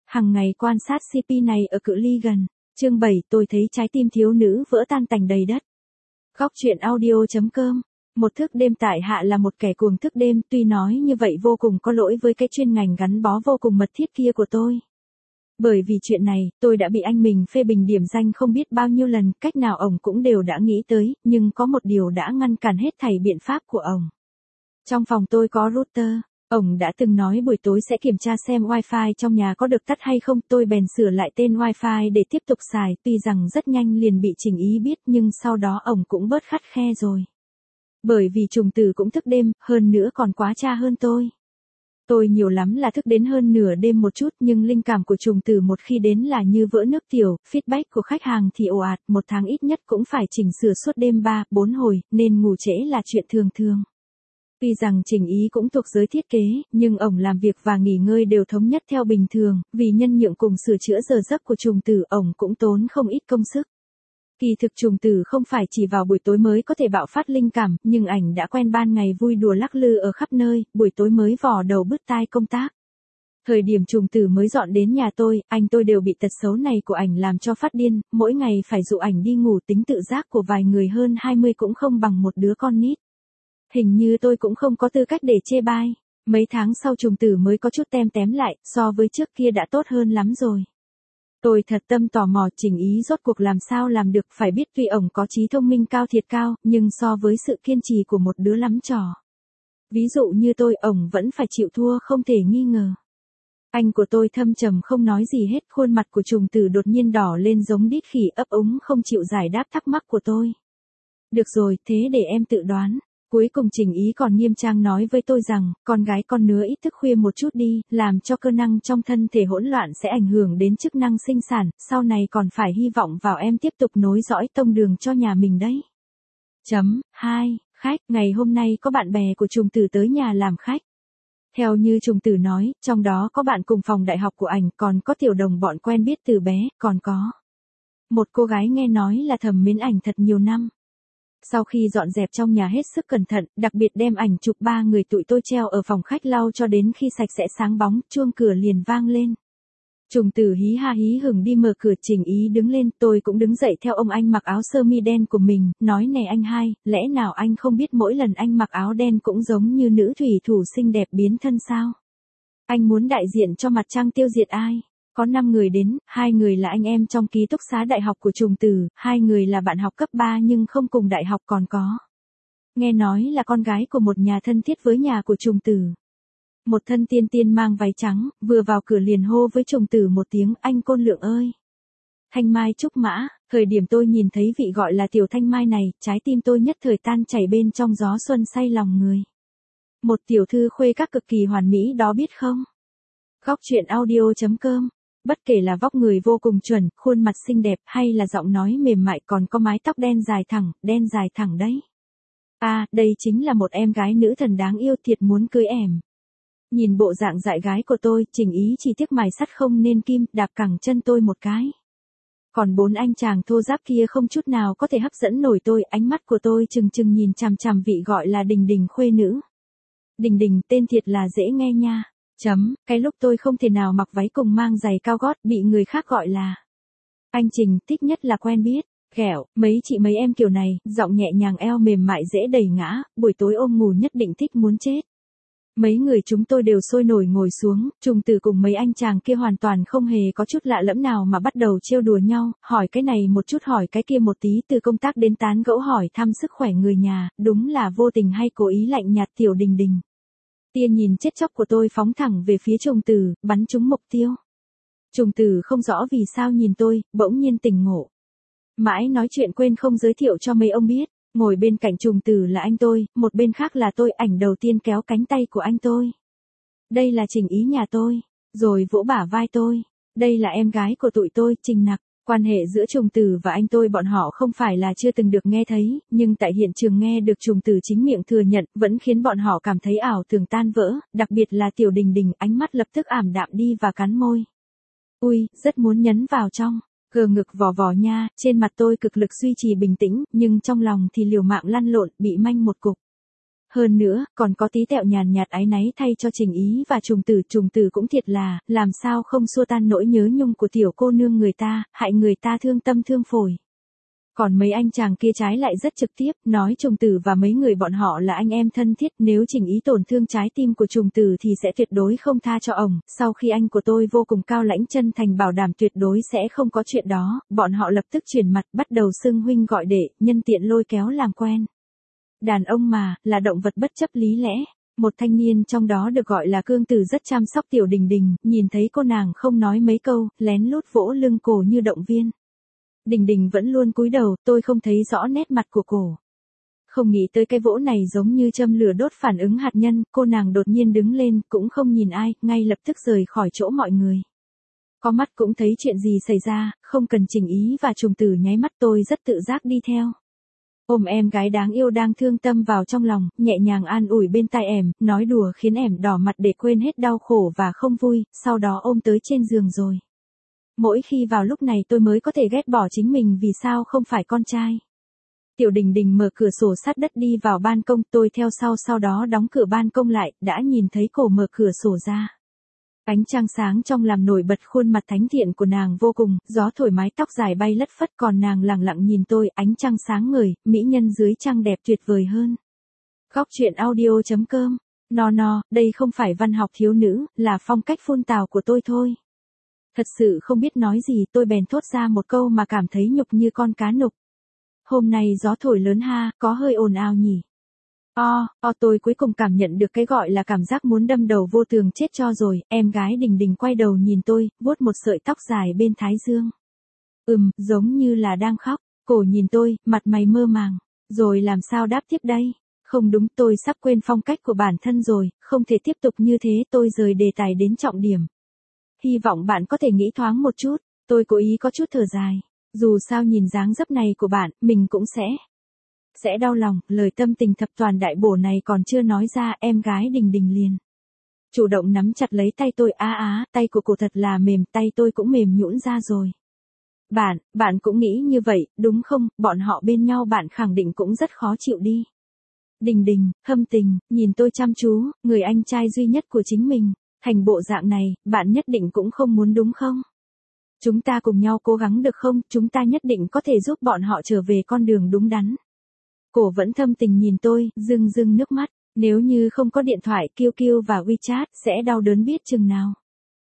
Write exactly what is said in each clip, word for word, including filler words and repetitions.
Hằng ngày quan sát xê pê này ở cự ly gần. Chương bảy, tôi thấy trái tim thiếu nữ vỡ tan tành đầy đất. Góc truyện audio chấm com. Một thức đêm tại hạ là một kẻ cuồng thức đêm, tuy nói như vậy vô cùng có lỗi với cái chuyên ngành gắn bó vô cùng mật thiết kia của tôi. Bởi vì chuyện này, tôi đã bị anh mình phê bình điểm danh không biết bao nhiêu lần, cách nào ổng cũng đều đã nghĩ tới, nhưng có một điều đã ngăn cản hết thảy biện pháp của ổng. Trong phòng tôi có router, ổng đã từng nói buổi tối sẽ kiểm tra xem wifi trong nhà có được tắt hay không, tôi bèn sửa lại tên wifi để tiếp tục xài, tuy rằng rất nhanh liền bị chỉnh ý biết nhưng sau đó ổng cũng bớt khắt khe rồi. Bởi vì trùng tử cũng thức đêm, hơn nữa còn quá cha hơn tôi. Tôi nhiều lắm là thức đến hơn nửa đêm một chút, nhưng linh cảm của trùng tử một khi đến là như vỡ nước tiểu, feedback của khách hàng thì ồ ạt, một tháng ít nhất cũng phải chỉnh sửa suốt đêm ba, bốn hồi, nên ngủ trễ là chuyện thường thường. Tuy rằng chỉnh ý cũng thuộc giới thiết kế, nhưng ổng làm việc và nghỉ ngơi đều thống nhất theo bình thường, vì nhân nhượng cùng sửa chữa giờ giấc của trùng tử ổng cũng tốn không ít công sức. Kỳ thực trùng tử không phải chỉ vào buổi tối mới có thể bạo phát linh cảm, nhưng ảnh đã quen ban ngày vui đùa lắc lư ở khắp nơi, buổi tối mới vò đầu bứt tai công tác. Thời điểm trùng tử mới dọn đến nhà tôi, anh tôi đều bị tật xấu này của ảnh làm cho phát điên, mỗi ngày phải dụ ảnh đi ngủ, tính tự giác của vài người hơn hai mươi cũng không bằng một đứa con nít. Hình như tôi cũng không có tư cách để chê bai. Mấy tháng sau trùng tử mới có chút tem tém lại, so với trước kia đã tốt hơn lắm rồi. Tôi thật tâm tò mò chỉnh ý rốt cuộc làm sao làm được, phải biết tuy ổng có trí thông minh cao thiệt cao, nhưng so với sự kiên trì của một đứa lắm trò. Ví dụ như tôi, ổng vẫn phải chịu thua không thể nghi ngờ. Anh của tôi thâm trầm không nói gì hết, khuôn mặt của trùng tử đột nhiên đỏ lên giống đít khỉ, ấp úng không chịu giải đáp thắc mắc của tôi. Được rồi, thế để em tự đoán. Cuối cùng chỉnh ý còn nghiêm trang nói với tôi rằng, con gái con nứa ít thức khuya một chút đi, làm cho cơ năng trong thân thể hỗn loạn sẽ ảnh hưởng đến chức năng sinh sản, sau này còn phải hy vọng vào em tiếp tục nối dõi tông đường cho nhà mình đấy. Chấm, hai, khách, ngày hôm nay có bạn bè của trùng tử tới nhà làm khách. Theo như trùng tử nói, trong đó có bạn cùng phòng đại học của ảnh, còn có tiểu đồng bọn quen biết từ bé, còn có một cô gái nghe nói là thầm mến ảnh thật nhiều năm. Sau khi dọn dẹp trong nhà hết sức cẩn thận, đặc biệt đem ảnh chụp ba người tụi tôi treo ở phòng khách lau cho đến khi sạch sẽ sáng bóng, chuông cửa liền vang lên. Trùng tử hí ha hí hửng đi mở cửa, chỉnh ý đứng lên, tôi cũng đứng dậy theo ông anh mặc áo sơ mi đen của mình, nói nè anh hai, lẽ nào anh không biết mỗi lần anh mặc áo đen cũng giống như nữ thủy thủ xinh đẹp biến thân sao? Anh muốn đại diện cho mặt trăng tiêu diệt ai? Có năm người đến, hai người là anh em trong ký túc xá đại học của trùng tử, hai người là bạn học cấp ba nhưng không cùng đại học, còn có. Nghe nói là con gái của một nhà thân thiết với nhà của trùng tử. Một thân tiên tiên mang váy trắng, vừa vào cửa liền hô với trùng tử một tiếng, anh Côn Lượng ơi. Thanh Mai trúc mã, thời điểm tôi nhìn thấy vị gọi là tiểu Thanh Mai này, trái tim tôi nhất thời tan chảy bên trong gió xuân say lòng người. Một tiểu thư khuê các cực kỳ hoàn mỹ đó biết không? Góc truyện audio chấm com. Bất kể là vóc người vô cùng chuẩn, khuôn mặt xinh đẹp hay là giọng nói mềm mại, còn có mái tóc đen dài thẳng, đen dài thẳng đấy. À, đây chính là một em gái nữ thần đáng yêu thiệt, muốn cưới ẻm. Nhìn bộ dạng dại gái của tôi, chỉnh ý chỉ tiếc mài sắt không nên kim, đạp cẳng chân tôi một cái. Còn bốn anh chàng thô ráp kia không chút nào có thể hấp dẫn nổi tôi, ánh mắt của tôi chừng chừng nhìn chằm chằm vị gọi là Đình Đình khuê nữ. Đình Đình tên thiệt là dễ nghe nha. Chấm, cái lúc tôi không thể nào mặc váy cùng mang giày cao gót, bị người khác gọi là anh Trình, thích nhất là quen biết, ghẹo, mấy chị mấy em kiểu này, giọng nhẹ nhàng, eo mềm mại dễ đẩy ngã, buổi tối ôm ngủ nhất định thích muốn chết. Mấy người chúng tôi đều sôi nổi ngồi xuống, trùng tử cùng mấy anh chàng kia hoàn toàn không hề có chút lạ lẫm nào mà bắt đầu trêu đùa nhau, hỏi cái này một chút hỏi cái kia một tí, từ công tác đến tán gẫu hỏi thăm sức khỏe người nhà, đúng là vô tình hay cố ý lạnh nhạt tiểu Đình Đình. Tia nhìn chết chóc của tôi phóng thẳng về phía trùng tử, bắn trúng mục tiêu. Trùng tử không rõ vì sao nhìn tôi, bỗng nhiên tỉnh ngộ. Mãi nói chuyện quên không giới thiệu cho mấy ông biết, ngồi bên cạnh trùng tử là anh tôi, một bên khác là tôi, ảnh đầu tiên kéo cánh tay của anh tôi. Đây là Trình ý nhà tôi, rồi vỗ bả vai tôi. Đây là em gái của tụi tôi, Trình Nặc. Quan hệ giữa trùng tử và anh tôi bọn họ không phải là chưa từng được nghe thấy, nhưng tại hiện trường nghe được trùng tử chính miệng thừa nhận, vẫn khiến bọn họ cảm thấy ảo tưởng tan vỡ, đặc biệt là tiểu Đình Đình, ánh mắt lập tức ảm đạm đi và cắn môi. Ui, rất muốn nhấn vào trong, gờ ngực vò vò nha, trên mặt tôi cực lực duy trì bình tĩnh, nhưng trong lòng thì liều mạng lăn lộn, bị manh một cục. Hơn nữa, còn có tí tẹo nhàn nhạt áy náy thay cho Trình Ý và Trùng Tử. Trùng Tử cũng thiệt là, làm sao không xua tan nỗi nhớ nhung của tiểu cô nương người ta, hại người ta thương tâm thương phổi. Còn mấy anh chàng kia trái lại rất trực tiếp, nói Trùng Tử và mấy người bọn họ là anh em thân thiết, nếu Trình Ý tổn thương trái tim của Trùng Tử thì sẽ tuyệt đối không tha cho ổng. Sau khi anh của tôi vô cùng cao lãnh chân thành bảo đảm tuyệt đối sẽ không có chuyện đó, bọn họ lập tức chuyển mặt, bắt đầu xưng huynh gọi đệ, nhân tiện lôi kéo làm quen. Đàn ông mà, là động vật bất chấp lý lẽ. Một thanh niên trong đó được gọi là Cương Tử rất chăm sóc Tiểu Đình Đình, nhìn thấy cô nàng không nói mấy câu, lén lút vỗ lưng cổ như động viên. Đình Đình vẫn luôn cúi đầu, tôi không thấy rõ nét mặt của cổ. Không nghĩ tới cái vỗ này giống như châm lửa đốt phản ứng hạt nhân, cô nàng đột nhiên đứng lên, cũng không nhìn ai, ngay lập tức rời khỏi chỗ mọi người. Có mắt cũng thấy chuyện gì xảy ra, không cần Trình Ý và Trùng Tử nháy mắt, tôi rất tự giác đi theo. Ôm em gái đáng yêu đang thương tâm vào trong lòng, nhẹ nhàng an ủi bên tai em, nói đùa khiến em đỏ mặt để quên hết đau khổ và không vui, sau đó ôm tới trên giường rồi. Mỗi khi vào lúc này tôi mới có thể ghét bỏ chính mình vì sao không phải con trai. Tiểu Đình Đình mở cửa sổ sát đất đi vào ban công, tôi theo sau sau đó đóng cửa ban công lại, đã nhìn thấy cổ mở cửa sổ ra. Ánh trăng sáng trong làm nổi bật khuôn mặt thánh thiện của nàng vô cùng, gió thổi mái tóc dài bay lất phất, còn nàng lặng lặng nhìn tôi, ánh trăng sáng ngời, mỹ nhân dưới trăng đẹp tuyệt vời hơn. Góc truyện audio chấm com. No no, đây không phải văn học thiếu nữ, là phong cách phun tào của tôi thôi. Thật sự không biết nói gì, tôi bèn thốt ra một câu mà cảm thấy nhục như con cá nục. Hôm nay gió thổi lớn ha, có hơi ồn ào nhỉ. O, o tôi cuối cùng cảm nhận được cái gọi là cảm giác muốn đâm đầu vô tường chết cho rồi. Em gái Đình Đình quay đầu nhìn tôi, vuốt một sợi tóc dài bên thái dương. Ừm, giống như là đang khóc. Cổ nhìn tôi, mặt mày mơ màng. Rồi làm sao đáp tiếp đây? Không đúng, tôi sắp quên phong cách của bản thân rồi, không thể tiếp tục như thế. Tôi rời đề tài đến trọng điểm. Hy vọng bạn có thể nghĩ thoáng một chút. Tôi cố ý có chút thở dài. Dù sao nhìn dáng dấp này của bạn, mình cũng sẽ Sẽ đau lòng. Lời tâm tình thập toàn đại bổ này còn chưa nói ra, em gái Đình Đình liền chủ động nắm chặt lấy tay tôi. Á á, tay của cô thật là mềm, tay tôi cũng mềm nhũn ra rồi. Bạn, bạn cũng nghĩ như vậy, đúng không? Bọn họ bên nhau bạn khẳng định cũng rất khó chịu đi. Đình Đình, thâm tình, nhìn tôi chăm chú, người anh trai duy nhất của chính mình. Thành bộ dạng này, bạn nhất định cũng không muốn đúng không? Chúng ta cùng nhau cố gắng được không? Chúng ta nhất định có thể giúp bọn họ trở về con đường đúng đắn. Cổ vẫn thâm tình nhìn tôi, rưng rưng nước mắt. Nếu như không có điện thoại Q Q và WeChat, sẽ đau đớn biết chừng nào.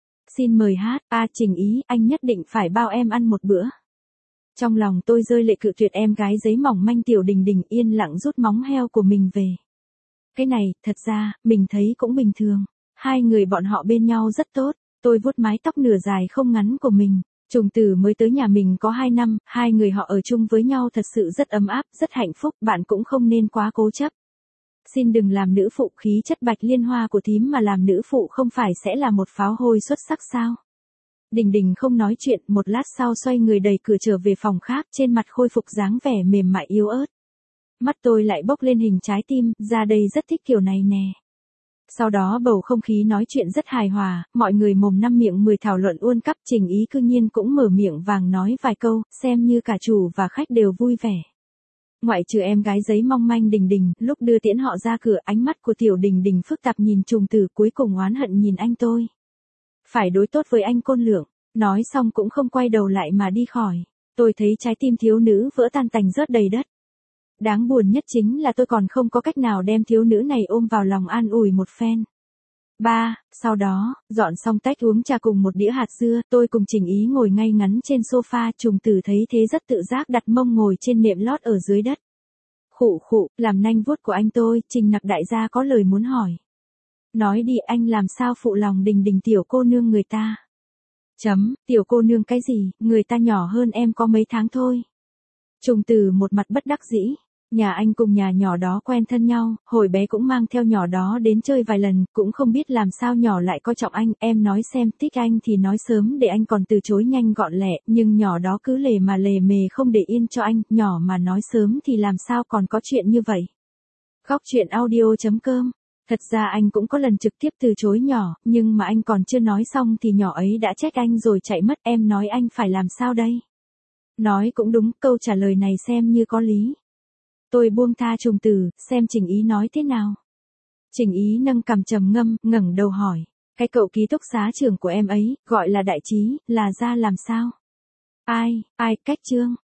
Xin mời hát, a Trình Ý, anh nhất định phải bao em ăn một bữa. Trong lòng tôi rơi lệ cự tuyệt em gái giấy mỏng manh Tiểu Đình Đình yên lặng rút móng heo của mình về. Cái này, thật ra, mình thấy cũng bình thường. Hai người bọn họ bên nhau rất tốt. Tôi vuốt mái tóc nửa dài không ngắn của mình. Trùng Tử mới tới nhà mình có hai năm, hai người họ ở chung với nhau thật sự rất ấm áp, rất hạnh phúc, bạn cũng không nên quá cố chấp. Xin đừng làm nữ phụ, khí chất bạch liên hoa của thím mà làm nữ phụ không phải sẽ là một pháo hôi xuất sắc sao? Đình Đình không nói chuyện, một lát sau xoay người đẩy cửa trở về phòng khác, trên mặt khôi phục dáng vẻ mềm mại yếu ớt. Mắt tôi lại bốc lên hình trái tim, ra đây rất thích kiểu này nè. Sau đó bầu không khí nói chuyện rất hài hòa, mọi người mồm năm miệng mười thảo luận uôn cắp. Trình Ý cư nhiên cũng mở miệng vàng nói vài câu, xem như cả chủ và khách đều vui vẻ. Ngoại trừ em gái giấy mong manh Đình Đình, lúc đưa tiễn họ ra cửa, ánh mắt của Tiểu Đình Đình phức tạp nhìn Trùng Tử, cuối cùng oán hận nhìn anh tôi. Phải đối tốt với anh Côn Lượng, nói xong cũng không quay đầu lại mà đi khỏi. Tôi thấy trái tim thiếu nữ vỡ tan tành rớt đầy đất. Đáng buồn nhất chính là tôi còn không có cách nào đem thiếu nữ này ôm vào lòng an ủi một phen. Ba, sau đó, dọn xong tách uống trà cùng một đĩa hạt dưa, tôi cùng Trình Ý ngồi ngay ngắn trên sofa. Trùng Tử thấy thế rất tự giác đặt mông ngồi trên nệm lót ở dưới đất. Khụ khụ, làm nanh vuốt của anh tôi, Trình Nặc đại gia có lời muốn hỏi. Nói đi, anh làm sao phụ lòng Đình Đình tiểu cô nương người ta. Chấm, tiểu cô nương cái gì, người ta nhỏ hơn em có mấy tháng thôi. Trùng Tử một mặt bất đắc dĩ. Nhà anh cùng nhà nhỏ đó quen thân nhau, hồi bé cũng mang theo nhỏ đó đến chơi vài lần, cũng không biết làm sao nhỏ lại coi trọng anh. Em nói xem, thích anh thì nói sớm để anh còn từ chối nhanh gọn lẹ, nhưng nhỏ đó cứ lề mà lề mề không để yên cho anh, nhỏ mà nói sớm thì làm sao còn có chuyện như vậy. Góc truyện audio chấm com. Thật ra anh cũng có lần trực tiếp từ chối nhỏ, nhưng mà anh còn chưa nói xong thì nhỏ ấy đã trách anh rồi chạy mất. Em nói anh phải làm sao đây? Nói cũng đúng, câu trả lời này xem như có lý. Tôi buông tha trùng từ, xem Trình Ý nói thế nào. Trình Ý nâng cằm trầm ngâm, ngẩng đầu hỏi. Cái cậu ký túc xá trưởng của em ấy, gọi là Đại Trí, là ra làm sao? Ai, ai, Cách Trương.